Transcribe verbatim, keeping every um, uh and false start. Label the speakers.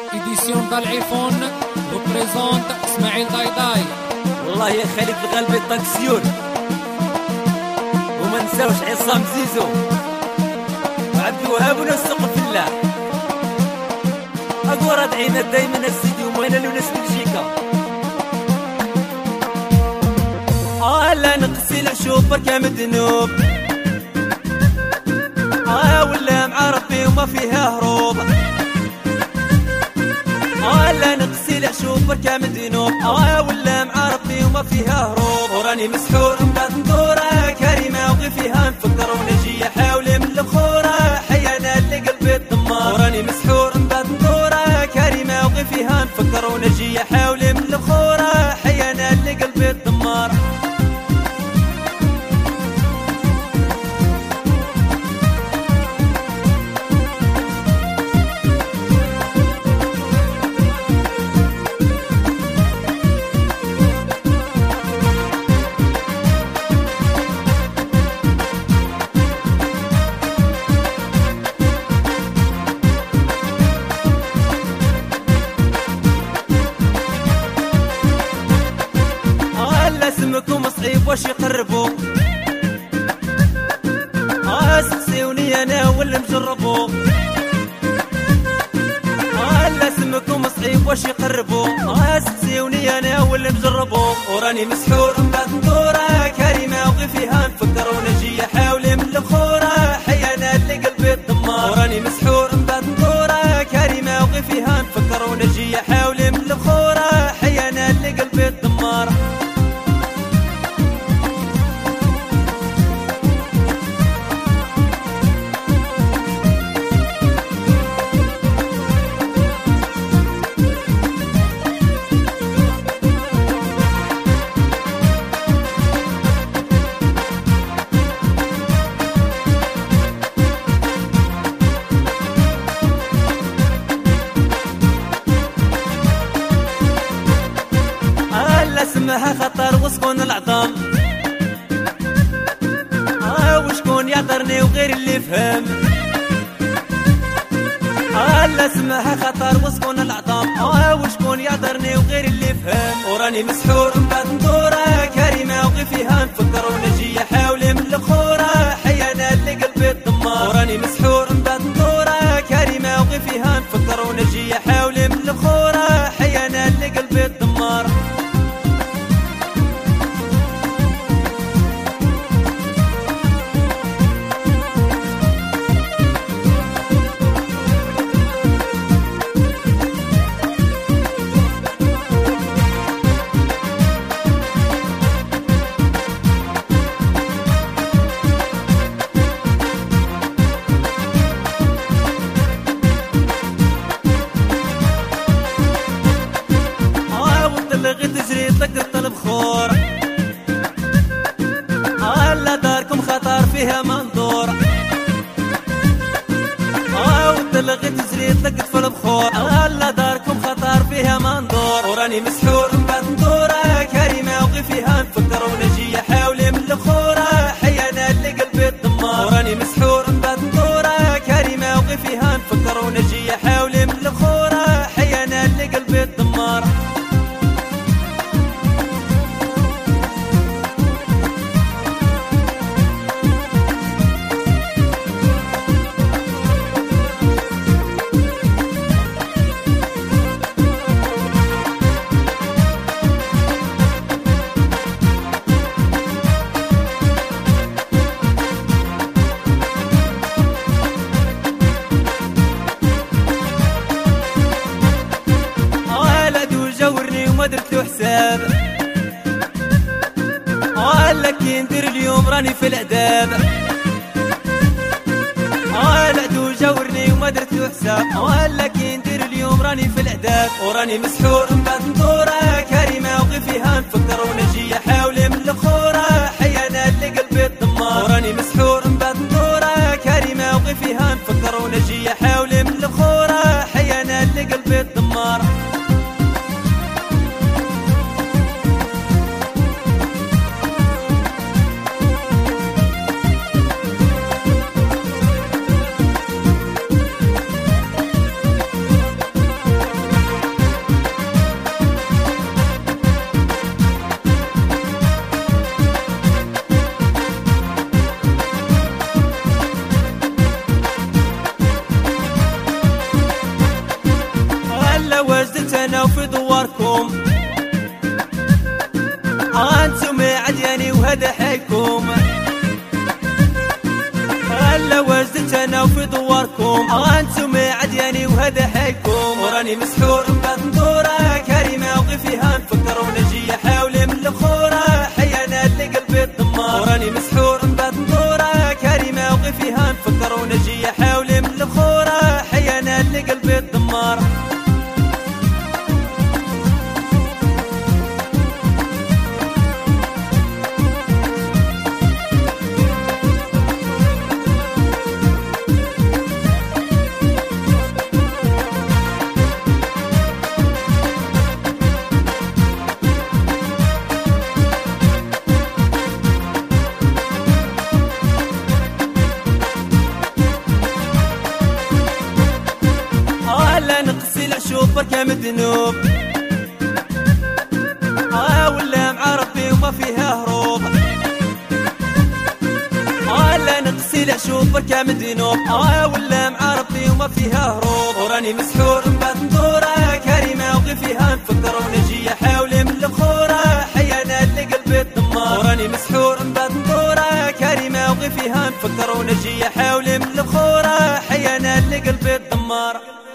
Speaker 1: إديسيون ضلعيفون وبريزونت اسماعيل دايداي.
Speaker 2: والله يا خالد الغالبي الطاكسيون، وما نساوش عصام زيزو وعبد الوهاب ونسق في الله. أقوى دعينا دايما السيدي ومانا وناس بلجيكا. آه لا نقسي العشوب بركة مذنوب، آه ولا مع ربي وما فيها هروب. آه لا نقسي العشوب بركة مذنوب، آه ولا مع ربي وما فيها هروب. وراني مسحور من بعد ندورة كريمة وغي فيها نفكر ونجي حاولي من البخورة حيانا اللي قلبي الدمار. وراني مسحور من بعد ندورة كريمة وغي فيها نفكر ونجي حاولي من البخورة حيانا اللي قلبي الدمار. اسمكم صعيب واش يقربوا، اه سقسيوني انا واللي مجربوا. اه لا اسمكم صعيب واش يقربوا، اه سقسيوني انا واللي مجربوا. وراني مسحور من بعد ندورة كريمة وغي فيها نفكر ونجي حاولي من البخورة حيانا اللي قلبي الدمار. وراني مسحور من بعد ندورة كريمة وغي فيها نفكر ونجي حاولي من البخورة حيانا اللي قلبي الدمار. اسمها خطر وسكون العظام، اه وشكون يعذرني وغير اللي فهم. اه لا اسمها خطر وسكون العظام، اه وشكون يعذرني وغير اللي فهم. وراني مسحور من بعد ندورة كريمة وغي فيها نفكر ونجي حاولي من البخورة حيانا اللي قلبي الدمار. وراني مسحور من بعد ندورة كريمة وغي فيها نفكر ونجي حاولي من البخورة حيانا اللي قلبي الدمار. لغي تجري طقت البخور، آه لا داركم خطر فيها منظور. آه وتلغي تجري طقت في البخور، آه لا داركم خطر فيها منظور. وراني مسحور من بعد ندورة كريمة وغي فيها نفكر ونجي حاولي من البخورة حيانا اللي قلبي الدمار. وراني مسحور من بعد ندورة كريمة وغي فيها نفكر ونجي حاولي من البخورة حيانا اللي قلبي الدمار. ما درت له حساب، آه لكن ندير اليوم راني في العذاب. آه لا جاورني وما درت له حساب، آه لكن ندير اليوم راني في العذاب. وراني مسحور من بعد ندورة كريمة وغي فيها نفكر ونجي حاولي من البخورة حيانا اللي قلبي الدمار. وراني مسحور من بعد ندورة كريمة وغي فيها نفكر ونجي حاولي من البخورة حيانا اللي قلبي الدمار. هلا وجدت انا وفي دواركم انتم عدياني وهذا حيكم هلا وجدت انا وفي دواركم انتم عدياني وهذا حيكم وراني مسحور مبات ندوره كريمه وغي فيها نفكر ونجي حاول من الخوره حيانا اللي قلبي الدمار وراني مسحور مبات ندوره كريمه وغي فيها نفكر ونجي حاول من الخوره حيانا اللي قلبي الدمار شوف بركة مذنوب آه ولا مع ربي وما فيها هروب آه لا نغسل اشوف بركة مذنوب آه ولا مع ربي وما فيها هروب وراني مسحور مبات ندوره كريمة وغي فيها نفكر ونجي حاول من الخورة حيانا اللي قلبي الدمار وراني مسحور مبات ندوره كريمة وغي فيها نفكر ونجي حاول من الخورة حيانا اللي قلبي الدمار